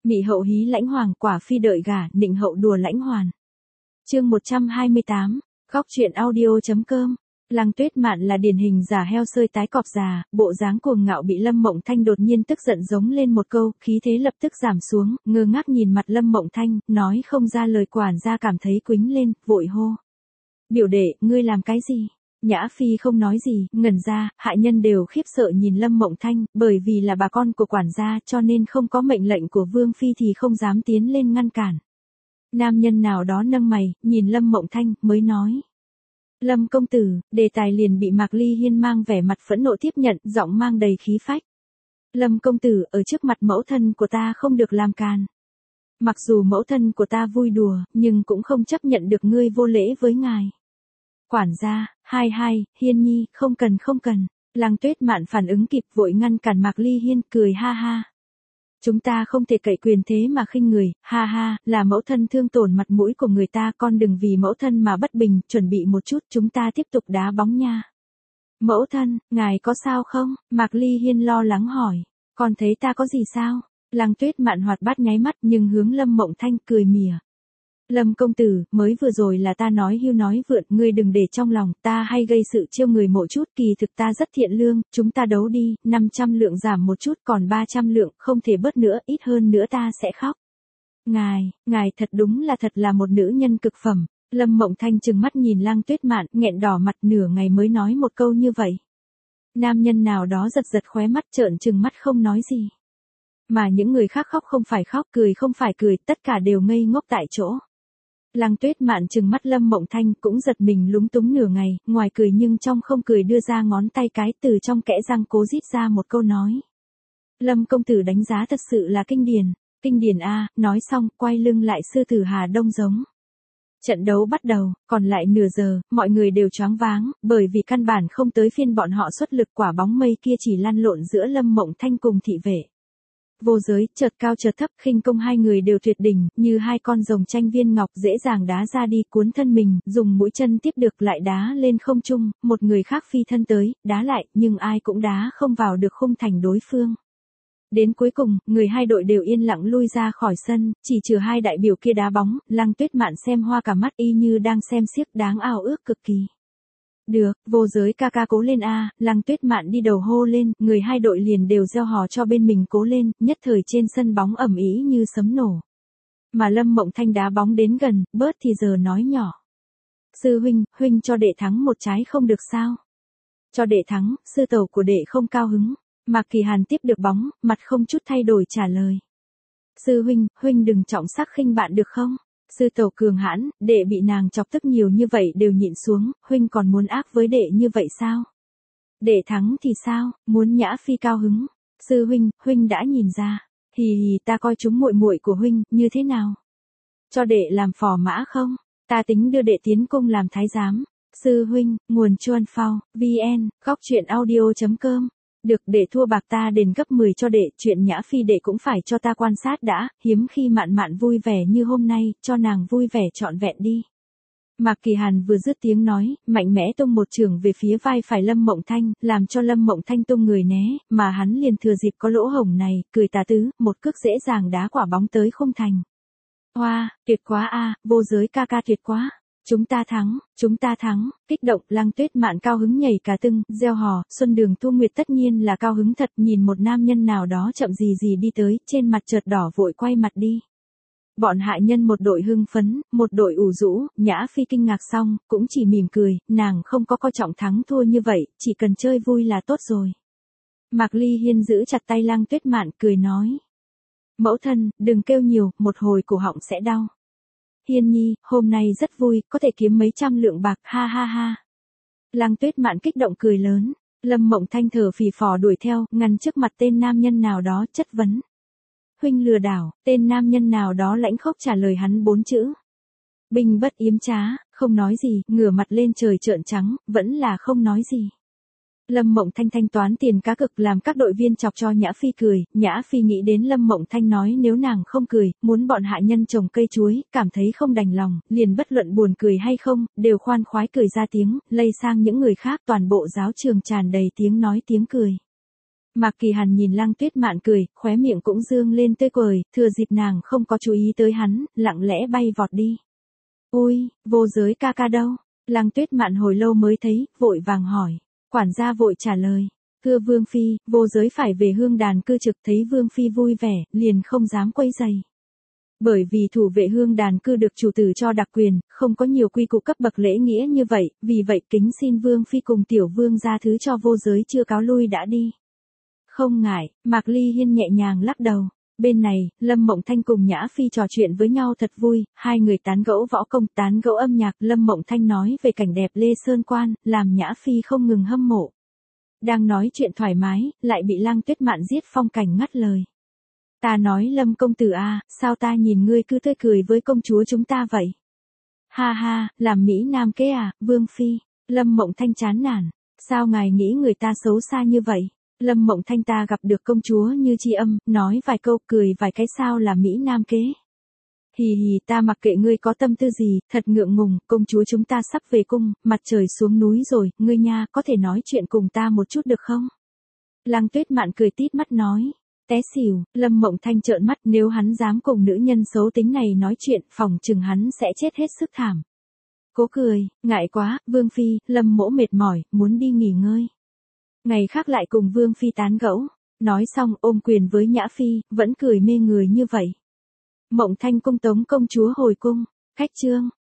Mị hậu hí lãnh hoàng, quả phi đợi gả, nịnh hậu đùa lãnh hoàn. Chương 128, góc truyện audio.com. Lăng Tuyết Mạn là điển hình giả heo sơi tái cọp già, bộ dáng cuồng ngạo bị Lâm Mộng Thanh đột nhiên tức giận giống lên một câu, khí thế lập tức giảm xuống, ngơ ngác nhìn mặt Lâm Mộng Thanh, nói không ra lời, quản gia cảm thấy quĩnh lên, vội hô. Biểu đệ, ngươi làm cái gì? Nhã Phi không nói gì, ngẩn ra, hạ nhân đều khiếp sợ nhìn Lâm Mộng Thanh, bởi vì là bà con của quản gia cho nên không có mệnh lệnh của Vương Phi thì không dám tiến lên ngăn cản. Nam nhân nào đó nâng mày, nhìn Lâm Mộng Thanh, mới nói. Lâm công tử, đề tài liền bị Mạc Ly Hiên mang vẻ mặt phẫn nộ tiếp nhận, giọng mang đầy khí phách. Lâm công tử, ở trước mặt mẫu thân của ta không được làm càn. Mặc dù mẫu thân của ta vui đùa, nhưng cũng không chấp nhận được ngươi vô lễ với ngài. Quản gia, hai, Hiên nhi, không cần. Lăng Tuyết Mạn phản ứng kịp vội ngăn cản Mạc Ly Hiên, cười ha ha. Chúng ta không thể cậy quyền thế mà khinh người, ha, là mẫu thân thương tổn mặt mũi của người ta, con đừng vì mẫu thân mà bất bình, chuẩn bị một chút, chúng ta tiếp tục đá bóng nha. Mẫu thân, ngài có sao không? Mạc Ly Hiên lo lắng hỏi. Con thấy ta có gì sao? Lăng Tuyết Mạn hoạt bát nháy mắt nhưng hướng Lâm Mộng Thanh cười mỉa. Lâm công tử, mới vừa rồi là ta nói hưu nói vượn, ngươi đừng để trong lòng, ta hay gây sự trêu người mộ chút, kỳ thực ta rất thiện lương, chúng ta đấu đi, 500 lượng giảm một chút còn 300 lượng, không thể bớt nữa, ít hơn nữa ta sẽ khóc. Ngài thật đúng là thật là một nữ nhân cực phẩm. Lâm Mộng Thanh trừng mắt nhìn Lăng Tuyết Mạn, nghẹn đỏ mặt nửa ngày mới nói một câu như vậy. Nam nhân nào đó giật khóe mắt, trợn trừng mắt không nói gì. Mà những người khác khóc không phải khóc, cười không phải cười, tất cả đều ngây ngốc tại chỗ. Lăng Tuyết Mạn trừng mắt Lâm Mộng Thanh, cũng giật mình lúng túng nửa ngày, ngoài cười nhưng trong không cười, đưa ra ngón tay cái, từ trong kẽ răng cố rít ra một câu nói. Lâm công tử đánh giá thật sự là kinh điển a. Nói xong, quay lưng lại sư tử Hà Đông giống. Trận đấu bắt đầu, còn lại nửa giờ, mọi người đều choáng váng, bởi vì căn bản không tới phiên bọn họ xuất lực, quả bóng mây kia chỉ lăn lộn giữa Lâm Mộng Thanh cùng thị vệ. Vô giới, chợt cao chợt thấp, khinh công hai người đều tuyệt đỉnh, như hai con rồng tranh viên ngọc, dễ dàng đá ra đi, cuốn thân mình, dùng mũi chân tiếp được lại đá lên không trung, một người khác phi thân tới, đá lại, nhưng ai cũng đá không vào được khung thành đối phương. Đến cuối cùng, người hai đội đều yên lặng lui ra khỏi sân, chỉ trừ hai đại biểu kia đá bóng. Lăng Tuyết Mạn xem hoa cả mắt, y như đang xem xiếc, đáng ao ước cực kỳ. Được, vô giới ca ca cố lên a. Lăng Tuyết Mạn đi đầu hô lên, người hai đội liền đều reo hò cho bên mình cố lên, nhất thời trên sân bóng ầm ĩ như sấm nổ. Mà Lâm Mộng Thanh đá bóng đến gần, bớt thì giờ nói nhỏ. Sư huynh cho đệ thắng một trái không được sao? Cho đệ thắng, sư tẩu của đệ không cao hứng. Mạc Kỳ Hàn tiếp được bóng, mặt không chút thay đổi trả lời. Sư huynh đừng trọng sắc khinh bạn được không? Sư tẩu cường hãn, đệ bị nàng chọc tức nhiều như vậy đều nhịn xuống, huynh còn muốn ác với đệ như vậy sao? Đệ thắng thì sao, muốn Nhã Phi cao hứng. Sư huynh đã nhìn ra. Hì, ta coi chúng muội muội của huynh, như thế nào? Cho đệ làm phò mã không? Ta tính đưa đệ tiến cung làm thái giám. Sư huynh, nguồn chuan phao, vn, góc truyện audio.com. Được, để thua bạc ta đền gấp 10 cho đệ, chuyện Nhã Phi đệ cũng phải cho ta quan sát đã, hiếm khi Mạn vui vẻ như hôm nay, cho nàng vui vẻ trọn vẹn đi. Mạc Kỳ Hàn vừa dứt tiếng nói, mạnh mẽ tung một chưởng về phía vai phải Lâm Mộng Thanh, làm cho Lâm Mộng Thanh tung người né, mà hắn liền thừa dịp có lỗ hổng này, cười tà tứ, một cước dễ dàng đá quả bóng tới khung thành. Hoa, tuyệt quá a, vô giới ca ca tuyệt quá. Chúng ta thắng, kích động. Lăng Tuyết Mạn cao hứng nhảy cả tưng, reo hò. Xuân Đường Thu Nguyệt tất nhiên là cao hứng thật, nhìn một nam nhân nào đó chậm gì đi tới, trên mặt chợt đỏ vội quay mặt đi. Bọn hạ nhân một đội hưng phấn, một đội ủ rũ. Nhã Phi kinh ngạc xong, cũng chỉ mỉm cười, nàng không có coi trọng thắng thua như vậy, chỉ cần chơi vui là tốt rồi. Mạc Ly Hiên giữ chặt tay Lăng Tuyết Mạn, cười nói. Mẫu thân, đừng kêu nhiều, một hồi cổ họng sẽ đau. Hiên nhi, hôm nay rất vui, có thể kiếm mấy trăm lượng bạc, ha. Lăng Tuyết Mạn kích động cười lớn. Lâm Mộng Thanh thở phì phò đuổi theo, ngăn trước mặt tên nam nhân nào đó, chất vấn. Huynh lừa đảo. Tên nam nhân nào đó lãnh khốc trả lời hắn 4 chữ. Binh bất yếm trá, không nói gì, ngửa mặt lên trời trợn trắng, vẫn là không nói gì. Lâm Mộng Thanh thanh toán tiền cá cược, làm các đội viên chọc cho Nhã Phi cười. Nhã Phi nghĩ đến Lâm Mộng Thanh nói nếu nàng không cười, muốn bọn hạ nhân trồng cây chuối, cảm thấy không đành lòng, liền bất luận buồn cười hay không, đều khoan khoái cười ra tiếng, lây sang những người khác, toàn bộ giáo trường tràn đầy tiếng nói tiếng cười. Mạc Kỳ Hàn nhìn Lăng Tuyết Mạn cười, khóe miệng cũng dương lên tươi cười, thừa dịp nàng không có chú ý tới hắn, lặng lẽ bay vọt đi. Ôi, vô giới ca ca đâu? Lăng Tuyết Mạn hồi lâu mới thấy, vội vàng hỏi. Quản gia vội trả lời. Thưa Vương Phi, vô giới phải về hương đàn cư trực, thấy Vương Phi vui vẻ, liền không dám quấy rầy. Bởi vì thủ vệ hương đàn cư được chủ tử cho đặc quyền, không có nhiều quy củ cấp bậc lễ nghĩa như vậy, vì vậy kính xin Vương Phi cùng tiểu vương ra thứ cho vô giới chưa cáo lui đã đi. Không ngại, Mạc Ly Hiên nhẹ nhàng lắc đầu. Bên này, Lâm Mộng Thanh cùng Nhã Phi trò chuyện với nhau thật vui, hai người tán gẫu võ công, tán gẫu âm nhạc, Lâm Mộng Thanh nói về cảnh đẹp Lê Sơn Quan, làm Nhã Phi không ngừng hâm mộ. Đang nói chuyện thoải mái, lại bị Lăng Tuyết Mạn giết phong cảnh ngắt lời. Ta nói Lâm công tử à, sao ta nhìn ngươi cứ tươi cười với công chúa chúng ta vậy? Ha ha, làm Mỹ Nam kế à, Vương Phi. Lâm Mộng Thanh chán nản. Sao ngài nghĩ người ta xấu xa như vậy? Lâm Mộng Thanh ta gặp được công chúa như Tri Âm, nói vài câu cười vài cái sao là Mỹ Nam kế. Hì hì ta mặc kệ ngươi có tâm tư gì, thật ngượng ngùng, công chúa chúng ta sắp về cung, mặt trời xuống núi rồi, ngươi nha, có thể nói chuyện cùng ta một chút được không? Lăng Tuyết Mạn cười tít mắt nói. Té xỉu, Lâm Mộng Thanh trợn mắt, nếu hắn dám cùng nữ nhân xấu tính này nói chuyện, phòng chừng hắn sẽ chết hết sức thảm. Cố cười, ngại quá, Vương Phi, Lâm mỗ mệt mỏi, muốn đi nghỉ ngơi. Ngày khác lại cùng Vương Phi tán gẫu. Nói xong ôm quyền với Nhã Phi, vẫn cười mê người như vậy. Mộng Thanh cung tống công chúa hồi cung. Khách chương.